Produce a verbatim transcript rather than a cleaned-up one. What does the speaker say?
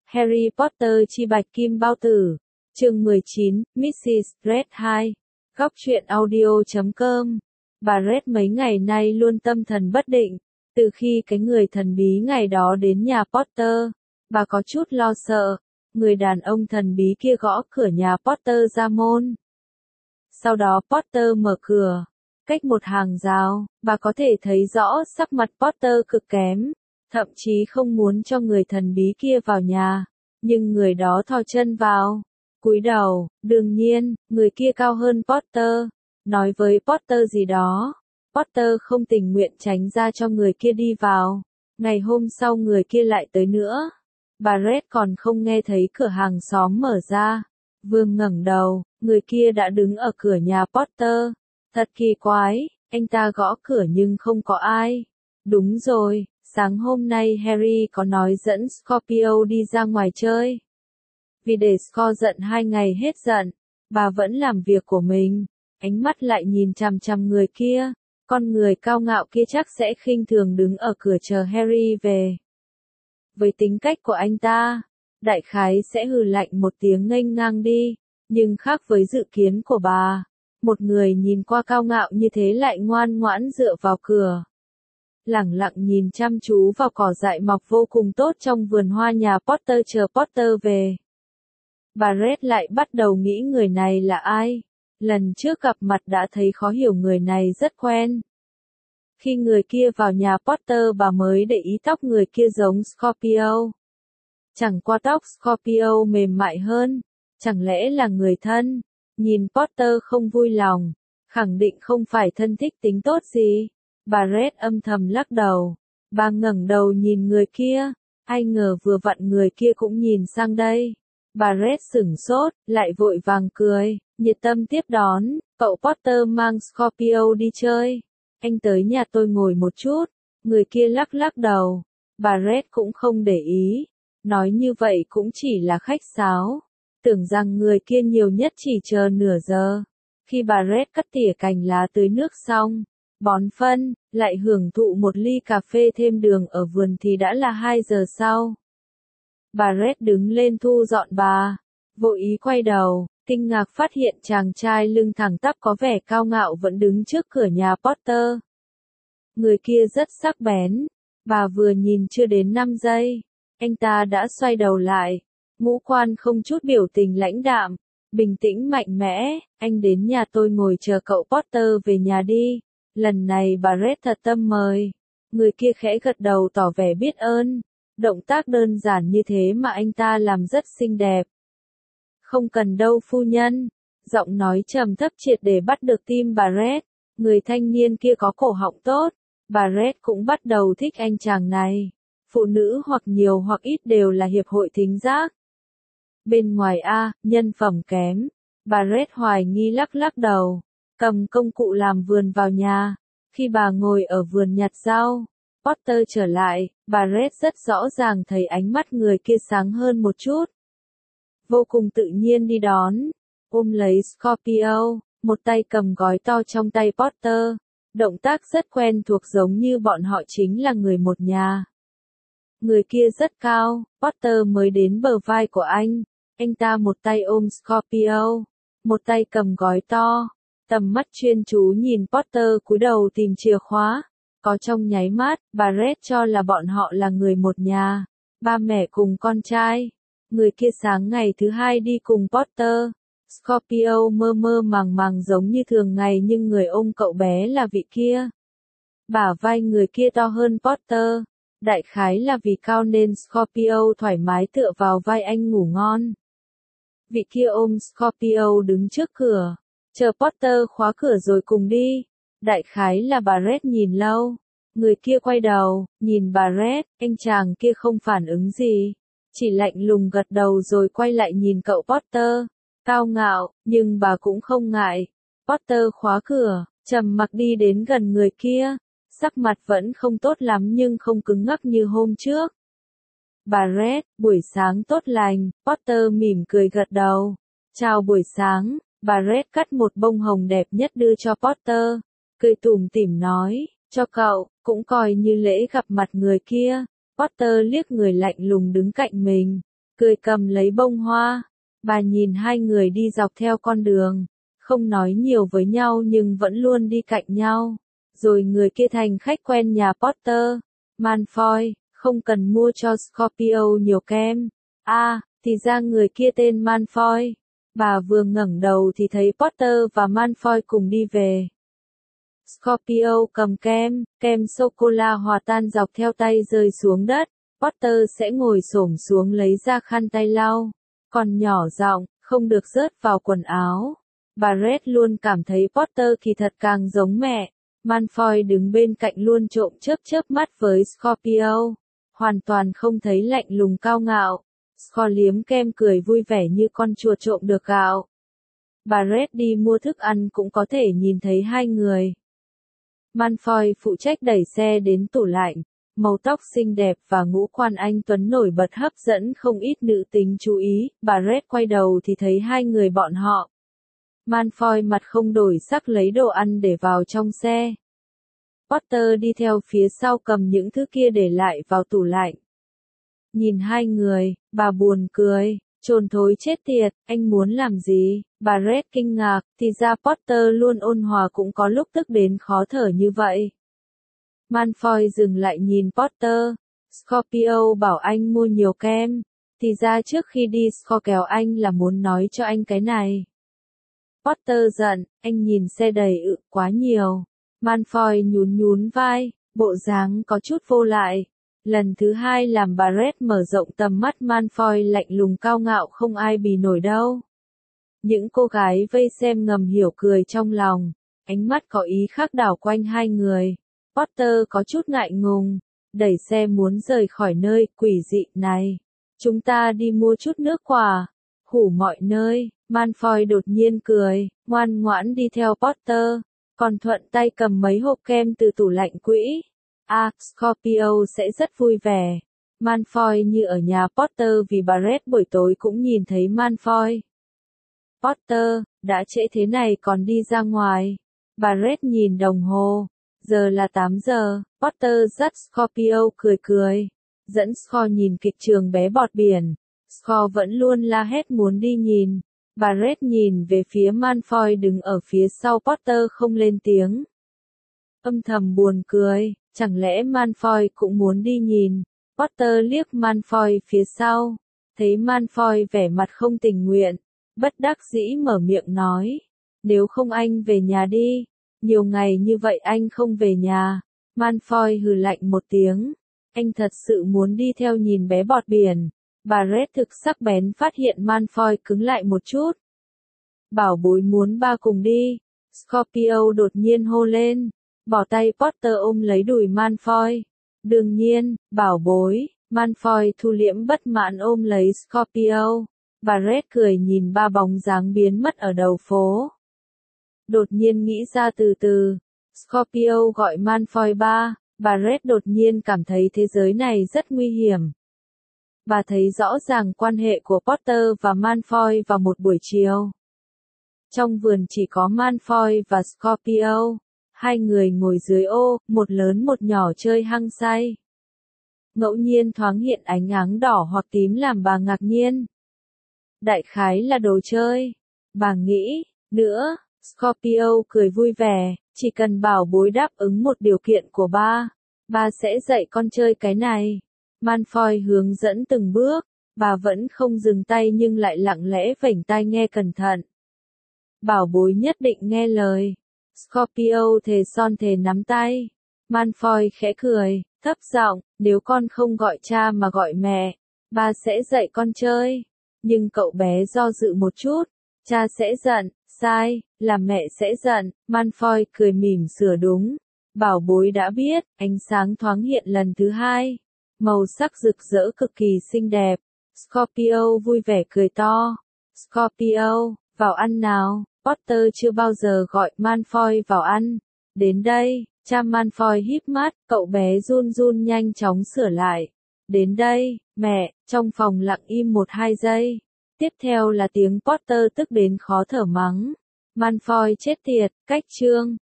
Harry Potter chi bạch kim bao tử. Chương mười chín, missus Red hai. Góc truyện audio chấm com. Bà Red mấy ngày nay luôn tâm thần bất định. Từ khi cái người thần bí ngày đó đến nhà Potter, bà có chút lo sợ. Người đàn ông thần bí kia gõ cửa nhà Potter ra môn. Sau đó Potter mở cửa. Cách một hàng rào, bà có thể thấy rõ sắc mặt Potter cực kém. Thậm chí không muốn cho người thần bí kia vào nhà. Nhưng người đó thò chân vào. Cúi đầu, đương nhiên, người kia cao hơn Potter. Nói với Potter gì đó. Potter không tình nguyện tránh ra cho người kia đi vào. Ngày hôm sau người kia lại tới nữa. Bà Red còn không nghe thấy cửa hàng xóm mở ra. Vừa ngẩng đầu, người kia đã đứng ở cửa nhà Potter. Thật kỳ quái, anh ta gõ cửa nhưng không có ai. Đúng rồi, sáng hôm nay Harry có nói dẫn Scorpio đi ra ngoài chơi. Vì để Scorpio giận hai ngày hết giận, bà vẫn làm việc của mình. Ánh mắt lại nhìn chằm chằm người kia. Con người cao ngạo kia chắc sẽ khinh thường đứng ở cửa chờ Harry về. Với tính cách của anh ta, đại khái sẽ hừ lạnh một tiếng nghênh ngang đi. Nhưng khác với dự kiến của bà, một người nhìn qua cao ngạo như thế lại ngoan ngoãn dựa vào cửa. Lẳng lặng nhìn chăm chú vào cỏ dại mọc vô cùng tốt trong vườn hoa nhà Potter chờ Potter về. Bà Red lại bắt đầu nghĩ người này là ai. Lần trước gặp mặt đã thấy khó hiểu người này rất quen. Khi người kia vào nhà Potter bà mới để ý tóc người kia giống Scorpio. Chẳng qua tóc Scorpio mềm mại hơn. Chẳng lẽ là người thân? Nhìn Potter không vui lòng. Khẳng định không phải thân thích tính tốt gì. Bà Red âm thầm lắc đầu. Bà ngẩng đầu nhìn người kia. Ai ngờ vừa vặn người kia cũng nhìn sang đây. Bà Red sửng sốt, lại vội vàng cười, nhiệt tâm tiếp đón. Cậu Potter mang Scorpio đi chơi. Anh tới nhà tôi ngồi một chút. Người kia lắc lắc đầu. Bà Red cũng không để ý. Nói như vậy cũng chỉ là khách sáo. Tưởng rằng người kia nhiều nhất chỉ chờ nửa giờ. Khi bà Red cắt tỉa cành lá tưới nước xong, bón phân, lại hưởng thụ một ly cà phê thêm đường ở vườn thì đã là hai giờ sau. Bà Red đứng lên thu dọn bà. Vô ý quay đầu, kinh ngạc phát hiện chàng trai lưng thẳng tắp có vẻ cao ngạo vẫn đứng trước cửa nhà Potter. Người kia rất sắc bén. Bà vừa nhìn chưa đến năm giây. Anh ta đã xoay đầu lại. Ngũ quan không chút biểu tình lãnh đạm. Bình tĩnh mạnh mẽ. Anh đến nhà tôi ngồi chờ cậu Potter về nhà đi. Lần này bà Red thật tâm mời. Người kia khẽ gật đầu tỏ vẻ biết ơn. Động tác đơn giản như thế mà anh ta làm rất xinh đẹp. Không cần đâu phu nhân. Giọng nói trầm thấp triệt để bắt được tim bà Red. Người thanh niên kia có cổ họng tốt. Bà Red cũng bắt đầu thích anh chàng này. Phụ nữ hoặc nhiều hoặc ít đều là hiệp hội thính giác. Bên ngoài A, nhân phẩm kém. Bà Red hoài nghi lắc lắc đầu. Cầm công cụ làm vườn vào nhà. Khi bà ngồi ở vườn nhặt rau, Potter trở lại, bà Red rất rõ ràng thấy ánh mắt người kia sáng hơn một chút. Vô cùng tự nhiên đi đón, ôm lấy Scorpio, một tay cầm gói to trong tay Potter. Động tác rất quen thuộc giống như bọn họ chính là người một nhà. Người kia rất cao, Potter mới đến bờ vai của anh. Anh ta một tay ôm Scorpio, một tay cầm gói to. Tầm mắt chuyên chú nhìn Potter cúi đầu tìm chìa khóa. Có trong nháy mắt, bà Red cho là bọn họ là người một nhà. Ba mẹ cùng con trai. Người kia sáng ngày thứ hai đi cùng Potter. Scorpio mơ mơ màng màng giống như thường ngày nhưng người ôm cậu bé là vị kia. Bả vai người kia to hơn Potter. Đại khái là vì cao nên Scorpio thoải mái tựa vào vai anh ngủ ngon. Vị kia ôm Scorpio đứng trước cửa. Chờ Potter khóa cửa rồi cùng đi. Đại khái là bà Red nhìn lâu. Người kia quay đầu, nhìn bà Red, anh chàng kia không phản ứng gì. Chỉ lạnh lùng gật đầu rồi quay lại nhìn cậu Potter. Cao ngạo, nhưng bà cũng không ngại. Potter khóa cửa, trầm mặc đi đến gần người kia. Sắc mặt vẫn không tốt lắm nhưng không cứng ngắc như hôm trước. Bà Red, buổi sáng tốt lành, Potter mỉm cười gật đầu. Chào buổi sáng, bà Red cắt một bông hồng đẹp nhất đưa cho Potter. Cười tủm tỉm nói, cho cậu, cũng coi như lễ gặp mặt người kia. Potter liếc người lạnh lùng đứng cạnh mình. cười cầm lấy bông hoa. Bà nhìn hai người đi dọc theo con đường, không nói nhiều với nhau nhưng vẫn luôn đi cạnh nhau. Rồi người kia thành khách quen nhà Potter. Malfoy, không cần mua cho Scorpio nhiều kem. À, thì ra người kia tên Malfoy. Bà vừa ngẩng đầu thì thấy Potter và Malfoy cùng đi về. Scorpio cầm kem, kem sô-cô-la hòa tan dọc theo tay rơi xuống đất. Potter sẽ ngồi xổm xuống lấy ra khăn tay lau. Còn nhỏ giọng, không được rớt vào quần áo. Bà Red luôn cảm thấy Potter kỳ thật càng giống mẹ. Malfoy đứng bên cạnh luôn trộm chớp chớp mắt với Scorpio. Hoàn toàn không thấy lạnh lùng cao ngạo. Scorpio liếm kem cười vui vẻ như con chuột trộm được gạo. Bà Red đi mua thức ăn cũng có thể nhìn thấy hai người. Malfoy phụ trách đẩy xe đến tủ lạnh. Màu tóc xinh đẹp và ngũ quan anh tuấn nổi bật hấp dẫn không ít nữ tính chú ý. Bà Red quay đầu thì thấy hai người bọn họ. Malfoy mặt không đổi sắc lấy đồ ăn để vào trong xe. Potter đi theo phía sau cầm những thứ kia để lại vào tủ lạnh. Nhìn hai người, bà buồn cười, trồn thối chết tiệt, anh muốn làm gì? Bà Red kinh ngạc, thì ra Potter luôn ôn hòa cũng có lúc tức đến khó thở như vậy. Malfoy dừng lại nhìn Potter. Scorpio bảo anh mua nhiều kem. Thì ra trước khi đi Scorpio kéo anh là muốn nói cho anh cái này. Potter giận, anh nhìn xe đầy ự quá nhiều. Malfoy nhún nhún vai, bộ dáng có chút vô lại. Lần thứ hai làm bà Red mở rộng tầm mắt. Malfoy lạnh lùng cao ngạo không ai bì nổi đâu. Những cô gái vây xem ngầm hiểu cười trong lòng. Ánh mắt có ý khác đảo quanh hai người. Potter có chút ngại ngùng, đẩy xe muốn rời khỏi nơi quỷ dị này. Chúng ta đi mua chút nước quả, hủ mọi nơi. Malfoy đột nhiên cười, ngoan ngoãn đi theo Potter, còn thuận tay cầm mấy hộp kem từ tủ lạnh quỹ. À, Scorpio sẽ rất vui vẻ. Malfoy như ở nhà Potter vì bà Red buổi tối cũng nhìn thấy Malfoy. Potter, đã trễ thế này còn đi ra ngoài. Bà Red nhìn đồng hồ. Giờ là tám giờ, Potter dắt Scorpio cười cười. Dẫn Scorpio nhìn kịch trường bé bọt biển. Scorpio vẫn luôn la hét muốn đi nhìn. Bà Red nhìn về phía Malfoy đứng ở phía sau Potter không lên tiếng. Âm thầm buồn cười, chẳng lẽ Malfoy cũng muốn đi nhìn. Potter liếc Malfoy phía sau. Thấy Malfoy vẻ mặt không tình nguyện. Bất đắc dĩ mở miệng nói. Nếu không anh về nhà đi. Nhiều ngày như vậy anh không về nhà. Malfoy hừ lạnh một tiếng. Anh thật sự muốn đi theo nhìn bé bọt biển. Bà Red thực sắc bén phát hiện Malfoy cứng lại một chút. Bảo bối muốn ba cùng đi. Scorpio đột nhiên hô lên. Bỏ tay Potter ôm lấy đùi Malfoy. Đương nhiên, bảo bối. Malfoy thu liễm bất mãn ôm lấy Scorpio. Bà Red cười nhìn ba bóng dáng biến mất ở đầu phố. Đột nhiên nghĩ ra từ từ. Scorpio gọi Malfoy ba. Bà Red đột nhiên cảm thấy thế giới này rất nguy hiểm. Bà thấy rõ ràng quan hệ của Potter và Malfoy vào một buổi chiều. Trong vườn chỉ có Malfoy và Scorpio. Hai người ngồi dưới ô, một lớn một nhỏ chơi hăng say. Ngẫu nhiên thoáng hiện ánh áng đỏ hoặc tím làm bà ngạc nhiên. Đại khái là đồ chơi. Bà nghĩ, nữa, Scorpio cười vui vẻ, chỉ cần bảo bối đáp ứng một điều kiện của ba. Ba sẽ dạy con chơi cái này. Malfoy hướng dẫn từng bước, bà vẫn không dừng tay nhưng lại lặng lẽ vểnh tai nghe cẩn thận. Bảo bối nhất định nghe lời. Scorpio thề son thề nắm tay. Malfoy khẽ cười, thấp giọng, nếu con không gọi cha mà gọi mẹ, ba sẽ dạy con chơi. Nhưng cậu bé do dự một chút, cha sẽ giận, sai, là mẹ sẽ giận. Malfoy cười mỉm sửa đúng. Bảo bối đã biết, ánh sáng thoáng hiện lần thứ hai. Màu sắc rực rỡ cực kỳ xinh đẹp. Scorpio vui vẻ cười to. Scorpio, vào ăn nào. Potter chưa bao giờ gọi Malfoy vào ăn. Đến đây, cha Malfoy híp mắt, cậu bé run run nhanh chóng sửa lại. Đến đây, mẹ, trong phòng lặng im một hai giây. Tiếp theo là tiếng Potter tức đến khó thở mắng. Malfoy chết tiệt, cách chương.